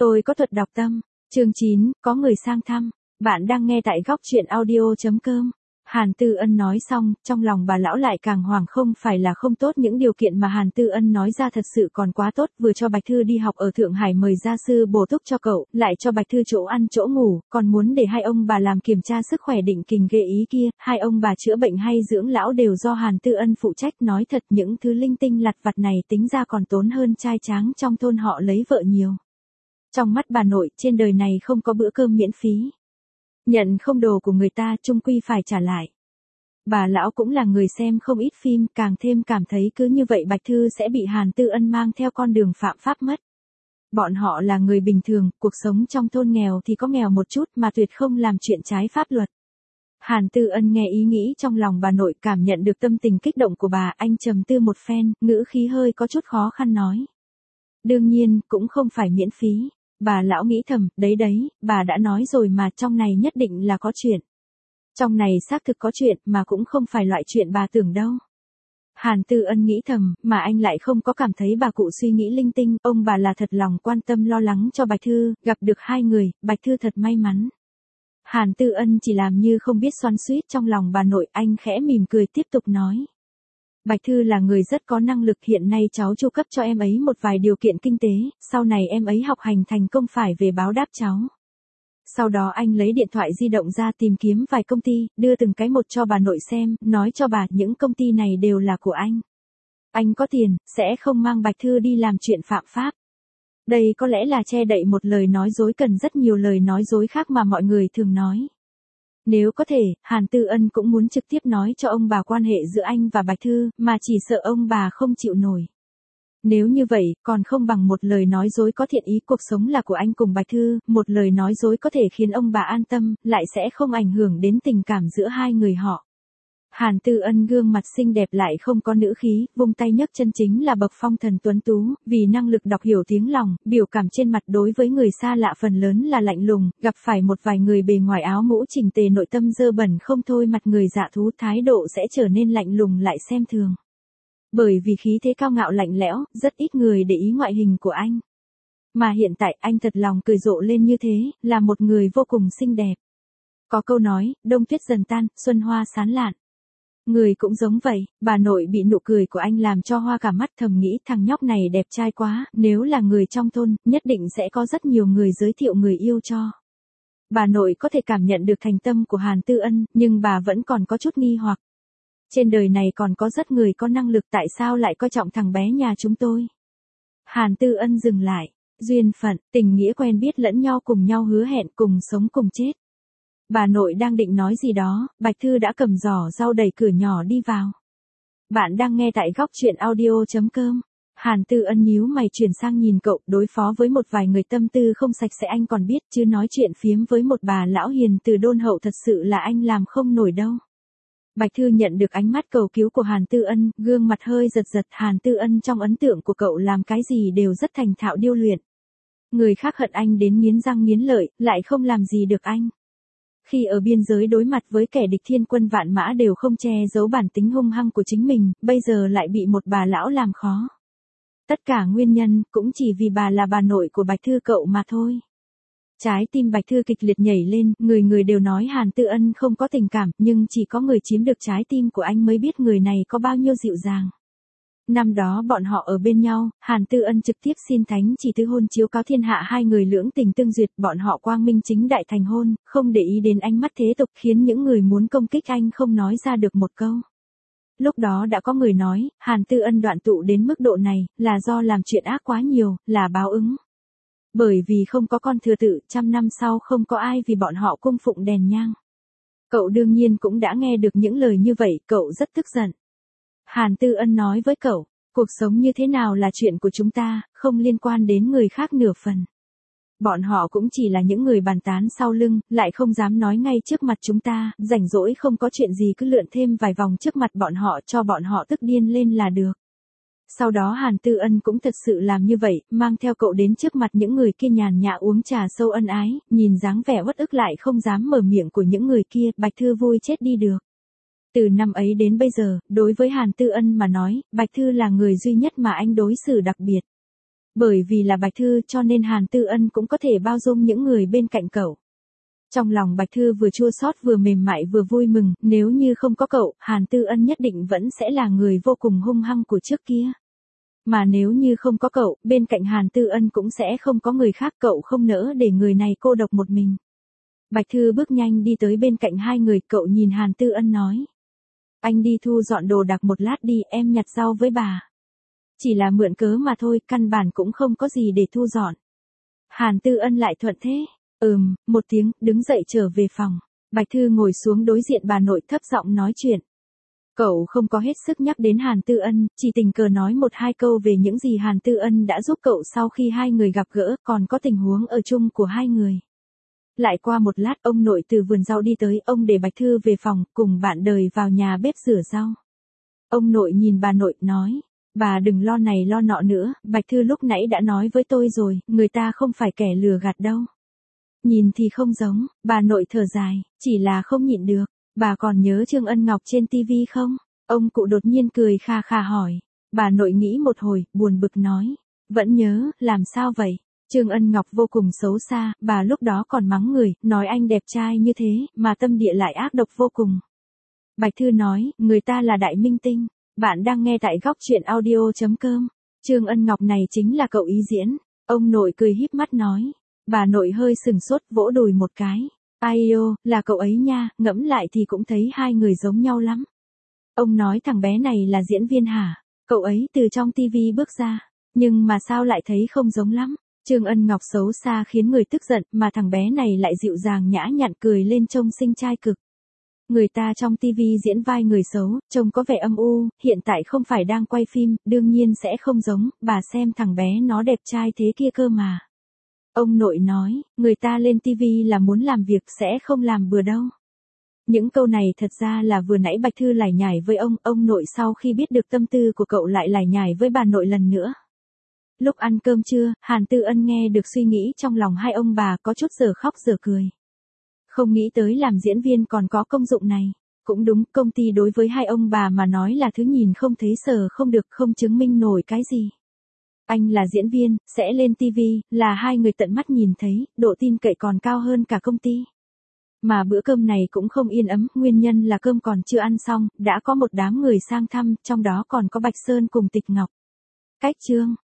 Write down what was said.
Tôi có thuật đọc tâm. Chương 9, có người sang thăm. Bạn đang nghe tại góc truyện audio.com. Hàn Tư Ân nói xong, trong lòng bà lão lại càng hoảng, không phải là không tốt, những điều kiện mà Hàn Tư Ân nói ra thật sự còn quá tốt, vừa cho Bạch Thư đi học ở Thượng Hải, mời gia sư bổ túc cho cậu, lại cho Bạch Thư chỗ ăn chỗ ngủ, còn muốn để hai ông bà làm kiểm tra sức khỏe định kỳ, ghê ý kia, hai ông bà chữa bệnh hay dưỡng lão đều do Hàn Tư Ân phụ trách. Nói thật, những thứ linh tinh lặt vặt này tính ra còn tốn hơn trai tráng trong thôn họ lấy vợ nhiều. Trong mắt bà nội, trên đời này không có bữa cơm miễn phí. Nhận không đồ của người ta, chung quy phải trả lại. Bà lão cũng là người xem không ít phim, càng thêm cảm thấy cứ như vậy Bạch Thư sẽ bị Hàn Tư Ân mang theo con đường phạm pháp mất. Bọn họ là người bình thường, cuộc sống trong thôn nghèo thì có nghèo một chút mà tuyệt không làm chuyện trái pháp luật. Hàn Tư Ân nghe ý nghĩ trong lòng bà nội, cảm nhận được tâm tình kích động của bà, anh trầm tư một phen, ngữ khí hơi có chút khó khăn nói. Đương nhiên, cũng không phải miễn phí. Bà lão nghĩ thầm, đấy, bà đã nói rồi mà, trong này nhất định là có chuyện. Trong này xác thực có chuyện, mà cũng không phải loại chuyện bà tưởng đâu. Hàn Tư Ân nghĩ thầm, mà anh lại không có cảm thấy bà cụ suy nghĩ linh tinh, ông bà là thật lòng quan tâm lo lắng cho Bạch Thư, gặp được hai người, Bạch Thư thật may mắn. Hàn Tư Ân chỉ làm như không biết, xoắn xuýt trong lòng bà nội, anh khẽ mỉm cười tiếp tục nói. Bạch Thư là người rất có năng lực, hiện nay cháu chu cấp cho em ấy một vài điều kiện kinh tế, sau này em ấy học hành thành công phải về báo đáp cháu. Sau đó anh lấy điện thoại di động ra tìm kiếm vài công ty, đưa từng cái một cho bà nội xem, nói cho bà những công ty này đều là của anh. Anh có tiền, sẽ không mang Bạch Thư đi làm chuyện phạm pháp. Đây có lẽ là che đậy một lời nói dối cần rất nhiều lời nói dối khác mà mọi người thường nói. Nếu có thể, Hàn Tư Ân cũng muốn trực tiếp nói cho ông bà quan hệ giữa anh và Bạch Thư, mà chỉ sợ ông bà không chịu nổi. Nếu như vậy, còn không bằng một lời nói dối có thiện ý, cuộc sống là của anh cùng Bạch Thư, một lời nói dối có thể khiến ông bà an tâm, lại sẽ không ảnh hưởng đến tình cảm giữa hai người họ. Hàn Tư Ân gương mặt xinh đẹp lại không có nữ khí, vung tay nhấc chân chính là bậc phong thần tuấn tú, vì năng lực đọc hiểu tiếng lòng, biểu cảm trên mặt đối với người xa lạ phần lớn là lạnh lùng, gặp phải một vài người bề ngoài áo mũ chỉnh tề, nội tâm dơ bẩn không thôi, mặt người dạ thú, thái độ sẽ trở nên lạnh lùng lại xem thường. Bởi vì khí thế cao ngạo lạnh lẽo, rất ít người để ý ngoại hình của anh. Mà hiện tại anh thật lòng cười rộ lên như thế, là một người vô cùng xinh đẹp. Có câu nói, đông tuyết dần tan, xuân hoa sán lạn. Người cũng giống vậy, bà nội bị nụ cười của anh làm cho hoa cả mắt, thầm nghĩ thằng nhóc này đẹp trai quá, nếu là người trong thôn, nhất định sẽ có rất nhiều người giới thiệu người yêu cho. Bà nội có thể cảm nhận được thành tâm của Hàn Tư Ân, nhưng bà vẫn còn có chút nghi hoặc. Trên đời này còn có rất người có năng lực, tại sao lại coi trọng thằng bé nhà chúng tôi? Hàn Tư Ân dừng lại, duyên phận, tình nghĩa, quen biết lẫn nhau, cùng nhau hứa hẹn cùng sống cùng chết. Bà nội đang định nói gì đó, Bạch Thư đã cầm giỏ rau đẩy cửa nhỏ đi vào. Bạn đang nghe tại góc truyện audio.com. Hàn Tư Ân nhíu mày chuyển sang nhìn cậu, đối phó với một vài người tâm tư không sạch sẽ anh còn biết, chứ nói chuyện phiếm với một bà lão hiền từ đôn hậu thật sự là anh làm không nổi đâu. Bạch Thư nhận được ánh mắt cầu cứu của Hàn Tư Ân, gương mặt hơi giật giật. Hàn Tư Ân trong ấn tượng của cậu làm cái gì đều rất thành thạo điêu luyện. Người khác hận anh đến nghiến răng nghiến lợi, lại không làm gì được anh. Khi ở biên giới đối mặt với kẻ địch thiên quân vạn mã đều không che giấu bản tính hung hăng của chính mình, bây giờ lại bị một bà lão làm khó. Tất cả nguyên nhân cũng chỉ vì bà là bà nội của Bạch Thư cậu mà thôi. Trái tim Bạch Thư kịch liệt nhảy lên, người người đều nói Hàn Tư Ân không có tình cảm, nhưng chỉ có người chiếm được trái tim của anh mới biết người này có bao nhiêu dịu dàng. Năm đó bọn họ ở bên nhau, Hàn Tư Ân trực tiếp xin thánh chỉ tứ hôn chiếu cáo thiên hạ, hai người lưỡng tình tương duyệt, bọn họ quang minh chính đại thành hôn, không để ý đến ánh mắt thế tục, khiến những người muốn công kích anh không nói ra được một câu. Lúc đó đã có người nói, Hàn Tư Ân đoạn tụ đến mức độ này, là do làm chuyện ác quá nhiều, là báo ứng. Bởi vì không có con thừa tự, 100 năm sau không có ai vì bọn họ cung phụng đèn nhang. Cậu đương nhiên cũng đã nghe được những lời như vậy, cậu rất tức giận. Hàn Tư Ân nói với cậu, cuộc sống như thế nào là chuyện của chúng ta, không liên quan đến người khác nửa phần. Bọn họ cũng chỉ là những người bàn tán sau lưng, lại không dám nói ngay trước mặt chúng ta, rảnh rỗi không có chuyện gì cứ lượn thêm vài vòng trước mặt bọn họ cho bọn họ tức điên lên là được. Sau đó Hàn Tư Ân cũng thật sự làm như vậy, mang theo cậu đến trước mặt những người kia nhàn nhã uống trà sâu ân ái, nhìn dáng vẻ uất ức lại không dám mở miệng của những người kia, Bạch Thư vui chết đi được. Từ năm ấy đến bây giờ, đối với Hàn Tư Ân mà nói, Bạch Thư là người duy nhất mà anh đối xử đặc biệt. Bởi vì là Bạch Thư cho nên Hàn Tư Ân cũng có thể bao dung những người bên cạnh cậu. Trong lòng Bạch Thư vừa chua xót vừa mềm mại vừa vui mừng, nếu như không có cậu, Hàn Tư Ân nhất định vẫn sẽ là người vô cùng hung hăng của trước kia. Mà nếu như không có cậu, bên cạnh Hàn Tư Ân cũng sẽ không có người khác, cậu không nỡ để người này cô độc một mình. Bạch Thư bước nhanh đi tới bên cạnh hai người, cậu nhìn Hàn Tư Ân nói. Anh đi thu dọn đồ đạc một lát đi, em nhặt rau với bà. Chỉ là mượn cớ mà thôi, căn bản cũng không có gì để thu dọn. Hàn Tư Ân lại thuận thế. Một tiếng, đứng dậy trở về phòng. Bạch Thư ngồi xuống đối diện bà nội thấp giọng nói chuyện. Cậu không có hết sức nhắc đến Hàn Tư Ân, chỉ tình cờ nói một hai câu về những gì Hàn Tư Ân đã giúp cậu sau khi hai người gặp gỡ, còn có tình huống ở chung của hai người. Lại qua một lát, ông nội từ vườn rau đi tới, ông để Bạch Thư về phòng, cùng bạn đời vào nhà bếp rửa rau. Ông nội nhìn bà nội, nói. Bà đừng lo này lo nọ nữa, Bạch Thư lúc nãy đã nói với tôi rồi, người ta không phải kẻ lừa gạt đâu. Nhìn thì không giống, bà nội thở dài, chỉ là không nhịn được. Bà còn nhớ Trương Ân Ngọc trên TV không? Ông cụ đột nhiên cười kha kha hỏi. Bà nội nghĩ một hồi, buồn bực nói. Vẫn nhớ, làm sao vậy? Trương Ân Ngọc vô cùng xấu xa, bà lúc đó còn mắng người, nói anh đẹp trai như thế, mà tâm địa lại ác độc vô cùng. Bạch Thư nói, người ta là đại minh tinh. Bạn đang nghe tại góc truyện audio.com. Trương Ân Ngọc này chính là cậu ý diễn. Ông nội cười híp mắt nói. Bà nội hơi sừng sốt, vỗ đùi một cái. Ai ô, là cậu ấy nha, ngẫm lại thì cũng thấy hai người giống nhau lắm. Ông nói thằng bé này là diễn viên hả? Cậu ấy từ trong TV bước ra. Nhưng mà sao lại thấy không giống lắm? Trương Ân Ngọc xấu xa khiến người tức giận, mà thằng bé này lại dịu dàng nhã nhặn cười lên trông xinh trai cực. Người ta trong TV diễn vai người xấu, trông có vẻ âm u, hiện tại không phải đang quay phim, đương nhiên sẽ không giống, bà xem thằng bé nó đẹp trai thế kia cơ mà. Ông nội nói, người ta lên TV là muốn làm việc sẽ không làm bừa đâu. Những câu này thật ra là vừa nãy Bạch Thư lải nhải với ông nội sau khi biết được tâm tư của cậu lại lải nhải với bà nội lần nữa. Lúc ăn cơm trưa, Hàn Tư Ân nghe được suy nghĩ trong lòng hai ông bà, có chút giờ khóc giờ cười. Không nghĩ tới làm diễn viên còn có công dụng này. Cũng đúng, công ty đối với hai ông bà mà nói là thứ nhìn không thấy sờ không được, không chứng minh nổi cái gì. Anh là diễn viên, sẽ lên TV, là hai người tận mắt nhìn thấy, độ tin cậy còn cao hơn cả công ty. Mà bữa cơm này cũng không yên ấm, nguyên nhân là cơm còn chưa ăn xong, đã có một đám người sang thăm, trong đó còn có Bạch Sơn cùng Tịch Ngọc. Cách chương